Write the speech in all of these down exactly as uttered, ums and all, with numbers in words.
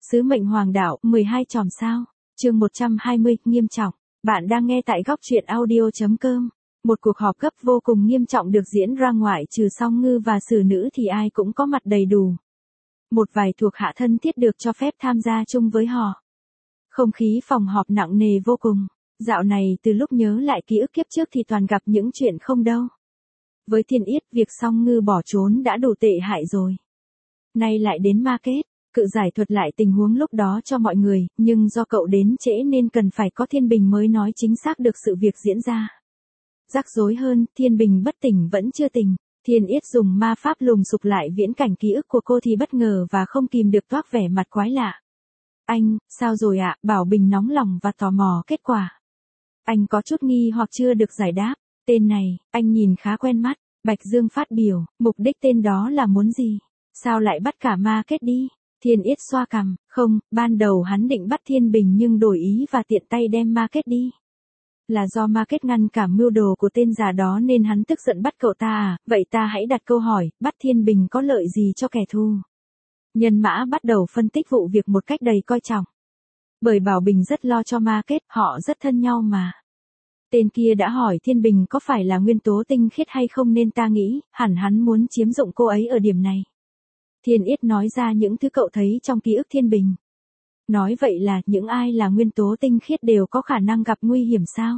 Sứ mệnh hoàng đạo, mười hai chòm sao. Chương một trăm hai mươi, nghiêm trọng. Bạn đang nghe tại góc truyện audio chấm com. Một cuộc họp gấp vô cùng nghiêm trọng được diễn ra, ngoại trừ Song Ngư và xử nữ thì ai cũng có mặt đầy đủ. Một vài thuộc hạ thân thiết được cho phép tham gia chung với họ. Không khí phòng họp nặng nề vô cùng. Dạo này từ lúc nhớ lại ký ức kiếp trước thì toàn gặp những chuyện không đâu. Với Thiên Yết, việc Song Ngư bỏ trốn đã đủ tệ hại rồi. Nay lại đến ma kết. Cự giải thuật lại tình huống lúc đó cho mọi người, nhưng do cậu đến trễ nên cần phải có Thiên Bình mới nói chính xác được sự việc diễn ra. Rắc rối hơn, Thiên Bình bất tỉnh vẫn chưa tỉnh. Thiên Yết dùng ma pháp lùng sục lại viễn cảnh ký ức của cô thì bất ngờ và không kìm được toát vẻ mặt quái lạ. Anh, sao rồi ạ? Bảo Bình nóng lòng và tò mò kết quả. Anh có chút nghi hoặc chưa được giải đáp. Tên này, anh nhìn khá quen mắt. Bạch Dương phát biểu, mục đích tên đó là muốn gì? Sao lại bắt cả ma kết đi? Thiên Yết xoa cằm, không, ban đầu hắn định bắt Thiên Bình nhưng đổi ý và tiện tay đem ma kết đi. Là do ma kết ngăn cản mưu đồ của tên già đó nên hắn tức giận bắt cậu ta à, vậy ta hãy đặt câu hỏi, bắt Thiên Bình có lợi gì cho kẻ thù? Nhân mã bắt đầu phân tích vụ việc một cách đầy coi trọng. Bởi Bảo Bình rất lo cho ma kết, họ rất thân nhau mà. Tên kia đã hỏi Thiên Bình có phải là nguyên tố tinh khiết hay không nên ta nghĩ, hẳn hắn muốn chiếm dụng cô ấy ở điểm này. Thiên Yết nói ra những thứ cậu thấy trong ký ức Thiên Bình. Nói vậy là những ai là nguyên tố tinh khiết đều có khả năng gặp nguy hiểm sao?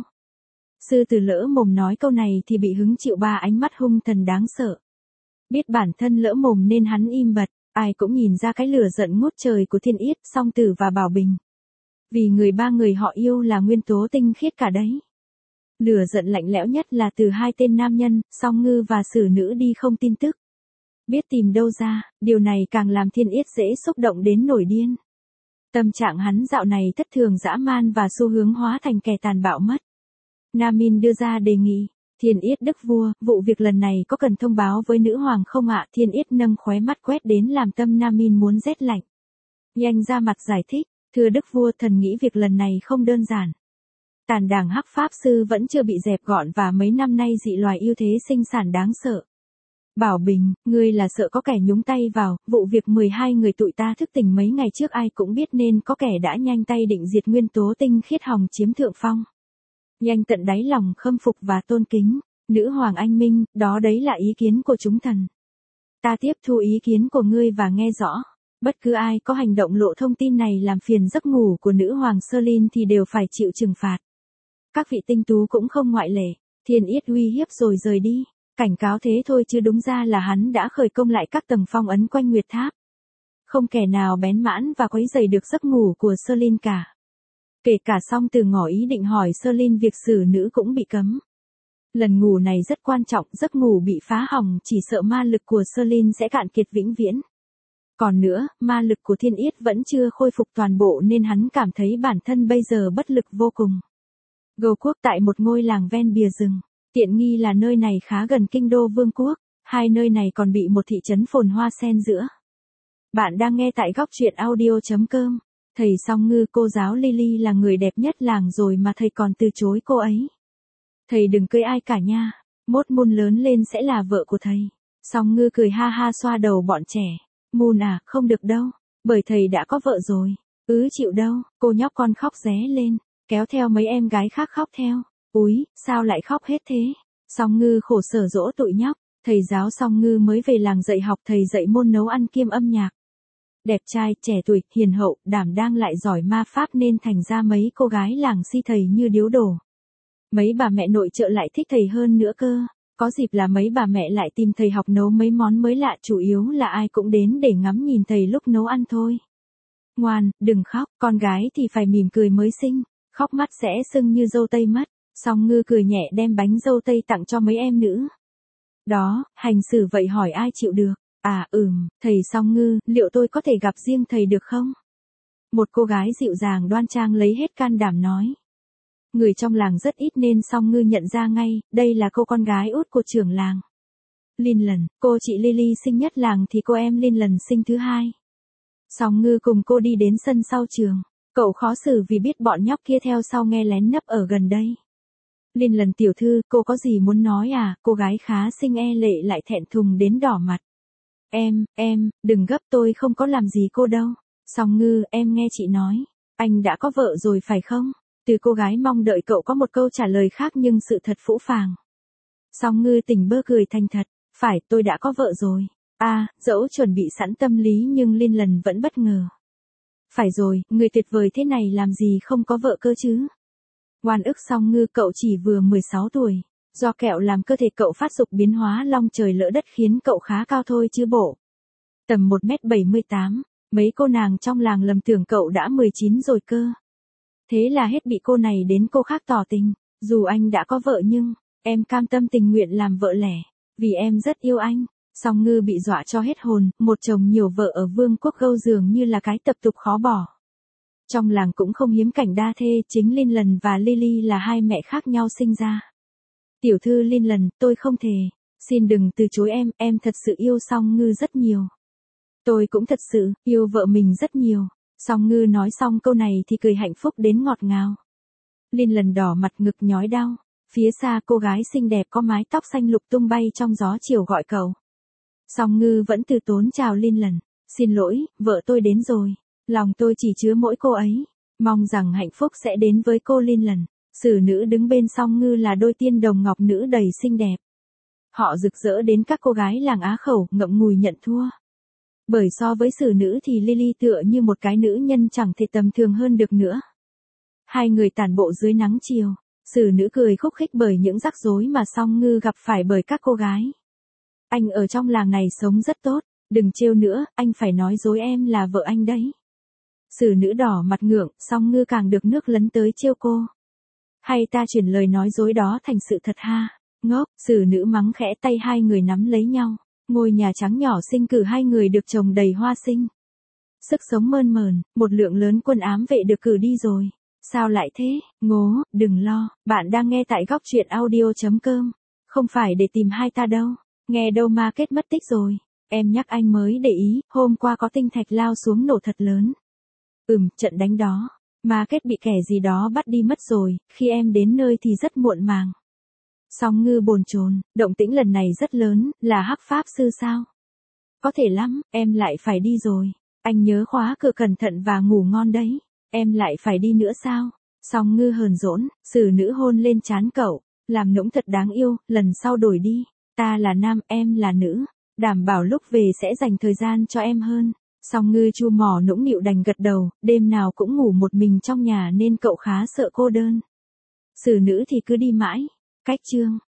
Sư tử lỡ mồm nói câu này thì bị hứng chịu ba ánh mắt hung thần đáng sợ. Biết bản thân lỡ mồm nên hắn im bặt, ai cũng nhìn ra cái lửa giận ngút trời của Thiên Yết, Song Tử và Bảo Bình. Vì người ba người họ yêu là nguyên tố tinh khiết cả đấy. Lửa giận lạnh lẽo nhất là từ hai tên nam nhân, Song Ngư và xử nữ đi không tin tức. Biết tìm đâu ra, điều này càng làm Thiên Yết dễ xúc động đến nổi điên. Tâm trạng hắn dạo này thất thường dã man và xu hướng hóa thành kẻ tàn bạo mất. Nam Min đưa ra đề nghị, Thiên Yết Đức Vua, vụ việc lần này có cần thông báo với nữ hoàng không ạ? Thiên Yết nâng khóe mắt quét đến làm tâm Nam Min muốn rét lạnh. Nhanh ra mặt giải thích, thưa Đức Vua, thần nghĩ việc lần này không đơn giản. Tàn đảng Hắc Pháp Sư vẫn chưa bị dẹp gọn và mấy năm nay dị loài ưu thế sinh sản đáng sợ. Bảo Bình, ngươi là sợ có kẻ nhúng tay vào, vụ việc mười hai người tụi ta thức tỉnh mấy ngày trước ai cũng biết nên có kẻ đã nhanh tay định diệt nguyên tố tinh khiết hòng chiếm thượng phong. Nhanh tận đáy lòng khâm phục và tôn kính, nữ hoàng anh minh, đó đấy là ý kiến của chúng thần. Ta tiếp thu ý kiến của ngươi và nghe rõ, bất cứ ai có hành động lộ thông tin này làm phiền giấc ngủ của nữ hoàng Serlin thì đều phải chịu trừng phạt. Các vị tinh tú cũng không ngoại lệ. Thiên Yết uy hiếp rồi rời đi. Cảnh cáo thế thôi chứ đúng ra là hắn đã khởi công lại các tầng phong ấn quanh Nguyệt Tháp. Không kẻ nào bén mãn và quấy rầy được giấc ngủ của Serlin cả. Kể cả Song Tử ngỏ ý định hỏi Serlin việc xử nữ cũng bị cấm. Lần ngủ này rất quan trọng, giấc ngủ bị phá hỏng chỉ sợ ma lực của Serlin sẽ cạn kiệt vĩnh viễn. Còn nữa, ma lực của Thiên Yết vẫn chưa khôi phục toàn bộ nên hắn cảm thấy bản thân bây giờ bất lực vô cùng. Gâu Quốc tại một ngôi làng ven bìa rừng. Tiện nghi là nơi này khá gần kinh đô vương quốc, hai nơi này còn bị một thị trấn phồn hoa xen giữa. Bạn đang nghe tại góc truyện audio chấm com. Thầy Song Ngư, cô giáo Lily là người đẹp nhất làng rồi mà thầy còn từ chối cô ấy. Thầy đừng cưới ai cả nha, mốt Moon lớn lên sẽ là vợ của thầy. Song Ngư cười ha ha xoa đầu bọn trẻ. Moon à, không được đâu, bởi thầy đã có vợ rồi. Ứ chịu đâu, cô nhóc con khóc ré lên, kéo theo mấy em gái khác khóc theo. Úi, sao lại khóc hết thế? Song Ngư khổ sở dỗ tụi nhóc, thầy giáo Song Ngư mới về làng dạy học, thầy dạy môn nấu ăn kiêm âm nhạc. Đẹp trai, trẻ tuổi, hiền hậu, đảm đang lại giỏi ma pháp nên thành ra mấy cô gái làng si thầy như điếu đổ. Mấy bà mẹ nội trợ lại thích thầy hơn nữa cơ, có dịp là mấy bà mẹ lại tìm thầy học nấu mấy món mới lạ, chủ yếu là ai cũng đến để ngắm nhìn thầy lúc nấu ăn thôi. Ngoan, đừng khóc, con gái thì phải mỉm cười mới xinh, khóc mắt sẽ sưng như dâu tây mất. Song Ngư cười nhẹ đem bánh dâu tây tặng cho mấy em nữ. Đó, hành xử vậy hỏi ai chịu được. À ừm, thầy Song Ngư, liệu tôi có thể gặp riêng thầy được không? Một cô gái dịu dàng đoan trang lấy hết can đảm nói. Người trong làng rất ít nên Song Ngư nhận ra ngay, đây là cô con gái út của trưởng làng. Linlan, cô chị Lily sinh nhất làng thì cô em Linlan sinh thứ hai. Song Ngư cùng cô đi đến sân sau trường. Cậu khó xử vì biết bọn nhóc kia theo sau nghe lén nấp ở gần đây. Linlan tiểu thư, cô có gì muốn nói à? Cô gái khá xinh e lệ lại thẹn thùng đến đỏ mặt. Em, em, đừng gấp, tôi không có làm gì cô đâu. Song Ngư, em nghe chị nói, anh đã có vợ rồi phải không? Từ cô gái mong đợi cậu có một câu trả lời khác nhưng sự thật phũ phàng. Song Ngư tỉnh bơ cười thành thật, phải, tôi đã có vợ rồi. À, dẫu chuẩn bị sẵn tâm lý nhưng Linh lần vẫn bất ngờ. Phải rồi, người tuyệt vời thế này làm gì không có vợ cơ chứ? Oan ức Song Ngư, cậu chỉ vừa mười sáu tuổi. Do kẹo làm cơ thể cậu phát dục biến hóa long trời lỡ đất khiến cậu khá cao thôi chứ bộ. Tầm một mét bảy mươi tám, mấy cô nàng trong làng lầm tưởng cậu đã mười chín rồi cơ. Thế là hết bị cô này đến cô khác tỏ tình, dù anh đã có vợ nhưng, em cam tâm tình nguyện làm vợ lẻ, vì em rất yêu anh. Song Ngư bị dọa cho hết hồn, một chồng nhiều vợ ở vương quốc Gâu dường như là cái tập tục khó bỏ. Trong làng cũng không hiếm cảnh đa thê, chính Linh lần và Lily là hai mẹ khác nhau sinh ra. Tiểu thư Linh lần, tôi không thề, xin đừng từ chối em, em thật sự yêu Song Ngư rất nhiều. Tôi cũng thật sự, yêu vợ mình rất nhiều. Song Ngư nói xong câu này thì cười hạnh phúc đến ngọt ngào. Linh lần đỏ mặt ngực nhói đau, phía xa cô gái xinh đẹp có mái tóc xanh lục tung bay trong gió chiều gọi cậu. Song Ngư vẫn từ tốn chào Linh lần, xin lỗi, vợ tôi đến rồi, lòng tôi chỉ chứa mỗi cô ấy, mong rằng hạnh phúc sẽ đến với cô Linh lần. Sử nữ đứng bên Song Ngư là đôi tiên đồng ngọc nữ đầy xinh đẹp. Họ rực rỡ đến các cô gái làng Á Khẩu ngậm ngùi nhận thua. Bởi so với sử nữ thì Lily tựa như một cái nữ nhân chẳng thể tầm thường hơn được nữa. Hai người tản bộ dưới nắng chiều, sử nữ cười khúc khích bởi những rắc rối mà Song Ngư gặp phải bởi các cô gái. Anh ở trong làng này sống rất tốt, đừng trêu nữa, anh phải nói dối em là vợ anh đấy. Sử nữ đỏ mặt ngượng, Song Ngư càng được nước lấn tới trêu cô. Hay ta chuyển lời nói dối đó thành sự thật ha, ngốc, sử nữ mắng khẽ, tay hai người nắm lấy nhau. Ngôi nhà trắng nhỏ xinh cử hai người được trồng đầy hoa sinh. Sức sống mơn mởn, một lượng lớn quân ám vệ được cử đi rồi. Sao lại thế? Ngố, đừng lo, bạn đang nghe tại góc truyện audio chấm com. Không phải để tìm hai ta đâu. Nghe đâu ma kết mất tích rồi. Em nhắc anh mới để ý, hôm qua có tinh thạch lao xuống nổ thật lớn. Ừm, trận đánh đó. Ma kết bị kẻ gì đó bắt đi mất rồi, khi em đến nơi thì rất muộn màng. Song Ngư bồn chồn, động tĩnh lần này rất lớn, là Hắc Pháp Sư sao? Có thể lắm, em lại phải đi rồi. Anh nhớ khóa cửa cẩn thận và ngủ ngon đấy. Em lại phải đi nữa sao? Song Ngư hờn dỗi, sử nữ hôn lên trán cậu, làm nũng thật đáng yêu, lần sau đổi đi. Ta là nam, em là nữ, đảm bảo lúc về sẽ dành thời gian cho em hơn. Song Ngư chu mỏ nũng nịu đành gật đầu, đêm nào cũng ngủ một mình trong nhà nên cậu khá sợ cô đơn. Sử nữ thì cứ đi mãi. Cách chương